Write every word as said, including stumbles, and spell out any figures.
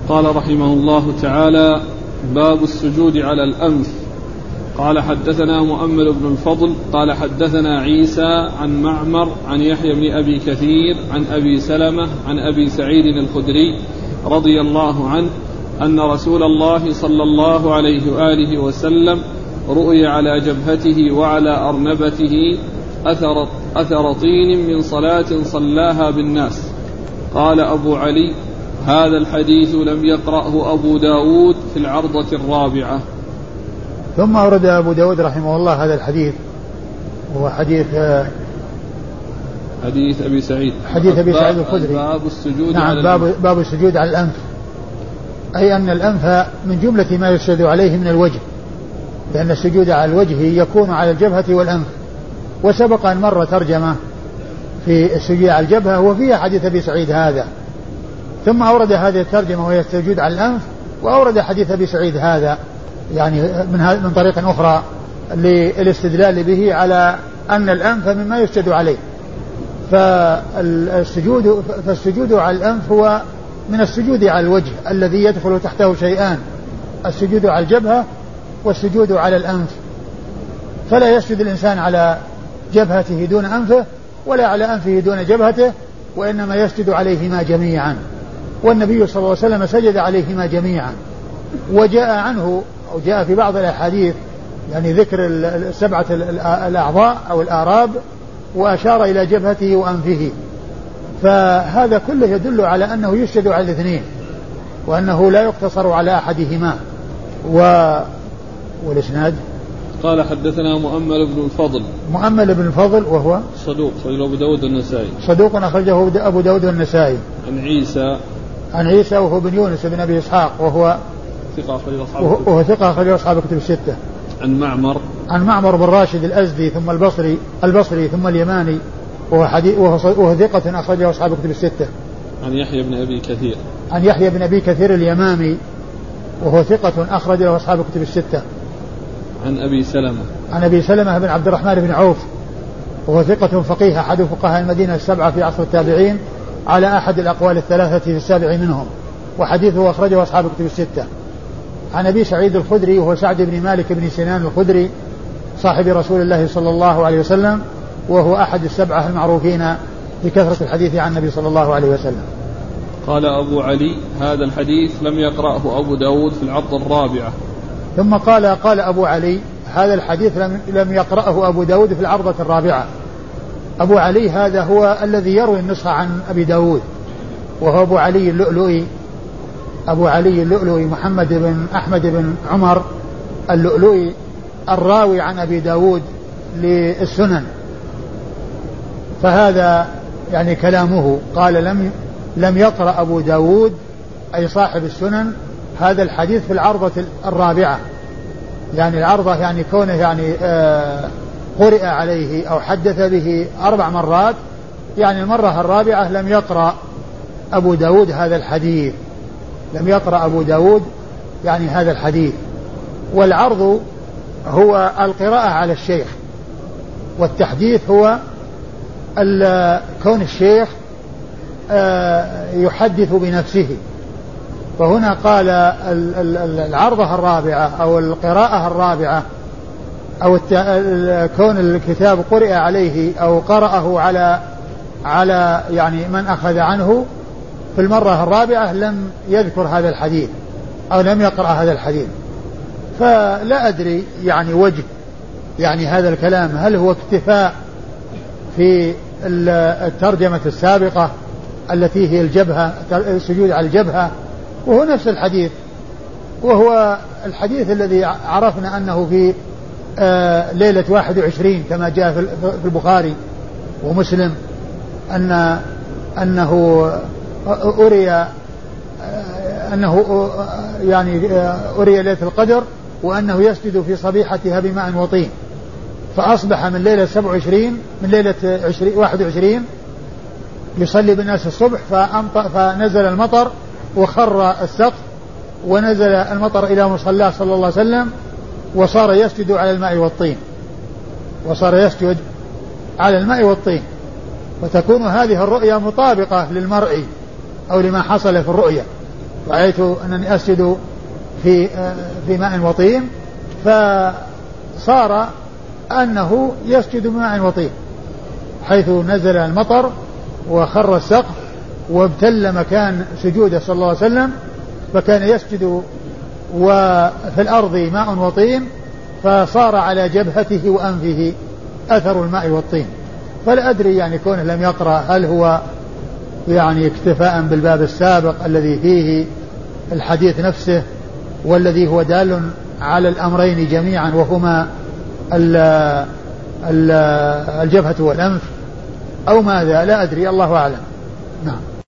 قال رحمه الله تعالى: باب السجود على الأنف. قال: حدثنا مؤمل بن الفضل قال حدثنا عيسى عن معمر عن يحيى بن أبي كثير عن أبي سلمة عن أبي سعيد الخدري رضي الله عنه أن رسول الله صلى الله عليه وآله وسلم رؤي على جبهته وعلى أرنبته أثر, أثر طين من صلاة صلاها بالناس. قال أبو علي: هذا الحديث لم يقرأه أبو داود في العرضة الرابعة. ثم أورد أبو داود رحمه الله هذا الحديث، وهو حديث حديث أبي سعيد حديث أبي سعيد الخدري. باب السجود نعم على باب, الأنف. باب السجود على الأنف، أي أن الأنف من جملة ما يسجد عليه من الوجه، لأن السجود على الوجه يكون على الجبهة والأنف. وسبق أن مر ترجمة في السجود على الجبهة وفيها حديث أبي سعيد هذا، ثم أورد هذه الترجمة وهي السجود على الأنف، وأورد حديث أبي سعيد هذا يعني من من طريق أخرى للاستدلال به على أن الأنف مما يسجد عليه. فالسجود فالسجود على الأنف هو من السجود على الوجه الذي يدخل تحته شيئان: السجود على الجبهة والسجود على الأنف. فلا يسجد الإنسان على جبهته دون أنفه ولا على أنفه دون جبهته، وإنما يسجد عليهما جميعا. والنبي صلى الله عليه وسلم سجد عليهما جميعا. وجاء عنه أو جاء في بعض الأحاديث يعني ذكر السبعة الأعضاء أو الآراب، وأشار إلى جبهته وأنفه. فهذا كله يدل على أنه يسجد على الاثنين، وأنه لا يقتصر على أحدهما. و... والإسناد قال: حدثنا مؤمل بن الفضل. مؤمل بن الفضل وهو صدوق أخرجه أبو داود والنسائي. صدوق أخرجه أبو داود والنسائي. عن عيسى عن عيسى وهو بن يونس بن أبي إسحاق وهو ثقة أخرجه أصحاب وهو ثقة أخرجه أصحاب الكتب الستة. عن معمر عن معمر بن راشد الأزدي ثم البصري البصري ثم اليماني وهو حديث وهو, وهو ثقة أخرجه أصحاب الكتب الستة. عن يحيى بن أبي كثير. عن يحيى بن أبي كثير اليمامي وهو ثقة أخرج له أصحاب الكتب الستة. عن أبي سلمة. عن أبي سلمة بن عبد الرحمن بن عوف وهو ثقة فقيه أحد فقهاء المدينة السبعة في عصر التابعين على أحد الأقوال الثلاثة في السابع منهم، وحديثه أخرجه أصحاب الكتب الستة. عن أبي سعيد الخدري وهو سعد بن مالك بن سنان الخدري صاحب رسول الله صلى الله عليه وسلم، وهو أحد السبعة المعروفين بكثرة الحديث عن النبي صلى الله عليه وسلم. قال أبو علي: هذا الحديث لم يقرأه أبو داود في العرض الرابعة. ثم قال قال أبو علي: هذا الحديث لم, لم يقرأه أبو داود في العرضة الرابعة. أبو علي هذا هو الذي يروي النسخة عن أبي داود، وهو أبو علي اللؤلؤي أبو علي اللؤلؤي محمد بن أحمد بن عمر اللؤلؤي الراوي عن أبي داود للسنن. فهذا يعني كلامه قال لم لم يقرأ أبو داود أي صاحب السنن هذا الحديث في العرضة الرابعة، يعني العرضة يعني كونه يعني آه قرئ عليه أو حدث به أربع مرات، يعني المرة الرابعة لم يقرأ أبو داود هذا الحديث لم يقرأ أبو داود يعني هذا الحديث. والعرض هو القراءة على الشيخ، والتحديث هو كون الشيخ يحدث بنفسه. فهنا قال العرضة الرابعة أو القراءة الرابعة أو كون الكتاب قرئ عليه أو قرأه على على يعني من أخذ عنه في المرة الرابعة لم يذكر هذا الحديث أو لم يقرأ هذا الحديث. فلا أدري يعني وجه يعني هذا الكلام، هل هو اكتفاء في الترجمة السابقة التي هي الجبهة السجود على الجبهة، وهو نفس الحديث، وهو الحديث الذي عرفنا أنه في ليلة واحد وعشرين كما جاء في البخاري ومسلم أن أنه أري أنه يعني أري ليلة القدر وأنه يسجد في صبيحتها بماء وطين، فأصبح من ليلة سبع وعشرين من ليلة واحد وعشرين يصلي بالناس الصبح فنزل المطر وخر السقف ونزل المطر إلى مصلاه صلى الله عليه وسلم وصار يسجد على الماء والطين وصار يسجد على الماء والطين. وتكون هذه الرؤيا مطابقة للمرء أو لما حصل في الرؤيا، رأيت أنني أسجد في في ماء وطين، فصار أنه يسجد بماء وطين، حيث نزل المطر وخر السقف وابتل مكان سجوده صلى الله عليه وسلم، فكان يسجد وفي الأرض ماء وطين، فصار على جبهته وأنفه أثر الماء والطين. فلا أدري يعني كونه لم يقرأ هل هو يعني اكتفاء بالباب السابق الذي فيه الحديث نفسه، والذي هو دال على الأمرين جميعا وهما الجبهة والأنف، أو ماذا، لا أدري، الله أعلم. نعم.